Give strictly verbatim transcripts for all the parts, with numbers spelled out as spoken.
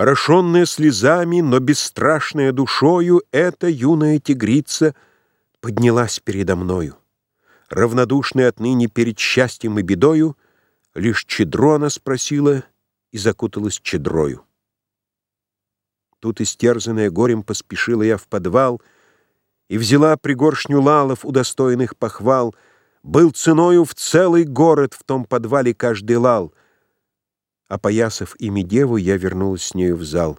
Орошенная слезами, но бесстрашная душою, эта юная тигрица поднялась передо мною. Равнодушная отныне перед счастьем и бедою, лишь чедру она спросила и закуталась чедрою. Тут, истерзанная горем, поспешила я в подвал и взяла пригоршню лалов, удостоенных похвал. Был ценою в целый город в том подвале каждый лал. Опоясав ими деву, я вернулась с нею в зал.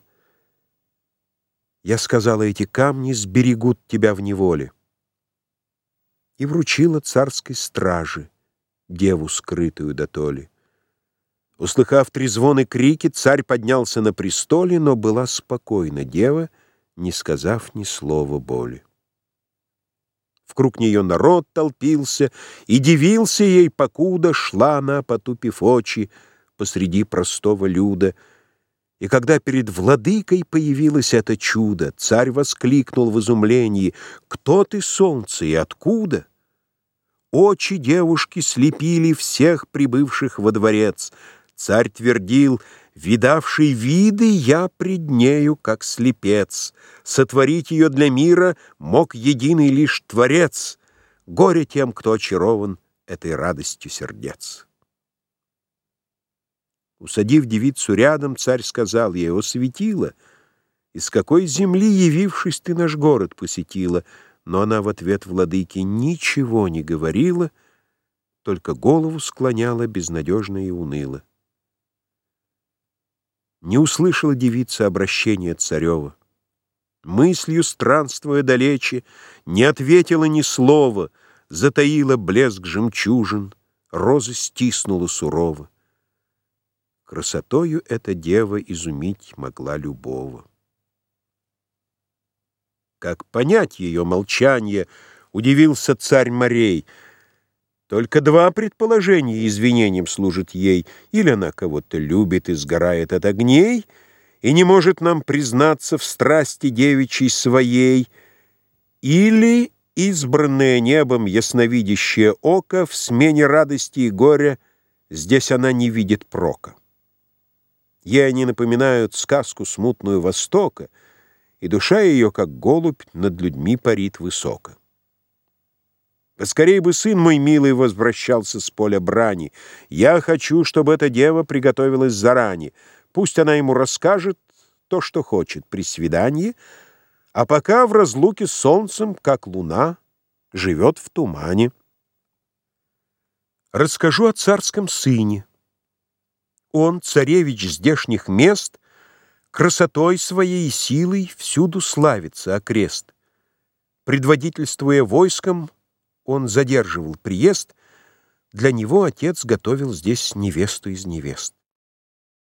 Я сказала: эти камни сберегут тебя в неволе. И вручила царской страже деву, скрытую дотоле. Услыхав трезвон и крики, царь поднялся на престоле, но была спокойна дева, не сказав ни слова боли. Вкруг нее народ толпился и дивился ей, покуда шла она, потупив очи, посреди простого люда. И когда перед владыкой появилось это чудо, царь воскликнул в изумлении: «Кто ты, солнце, и откуда?» Очи девушки слепили всех прибывших во дворец. Царь твердил: «Видавший виды, я пред нею, как слепец. Сотворить ее для мира мог единый лишь Творец. Горе тем, кто очарован этой радостью сердец». Усадив девицу рядом, царь сказал ей: «О, светило, из какой земли, явившись, ты наш город посетила?» Но она в ответ владыке ничего не говорила, только голову склоняла безнадежно и уныло. Не услышала девица обращения царева. Мыслью странствуя далече, не ответила ни слова, затаила блеск жемчужин, розы стиснула сурово. Красотою эта дева изумить могла любого. Как понять ее молчание, удивился царь морей. Только два предположения извинением служат ей: или она кого-то любит и сгорает от огней, и не может нам признаться в страсти девичьей своей, или избранное небом ясновидящее око в смене радости и горя здесь она не видит прока. Ей они напоминают сказку смутную Востока, и душа ее, как голубь, над людьми парит высоко. Поскорей бы сын мой милый возвращался с поля брани. Я хочу, чтобы эта дева приготовилась заранее. Пусть она ему расскажет то, что хочет при свидании, а пока в разлуке с солнцем, как луна, живет в тумане. Расскажу о царском сыне. Он, царевич здешних мест, красотой своей и силой всюду славится окрест. Предводительствуя войском, он задерживал приезд, для него отец готовил здесь невесту из невест.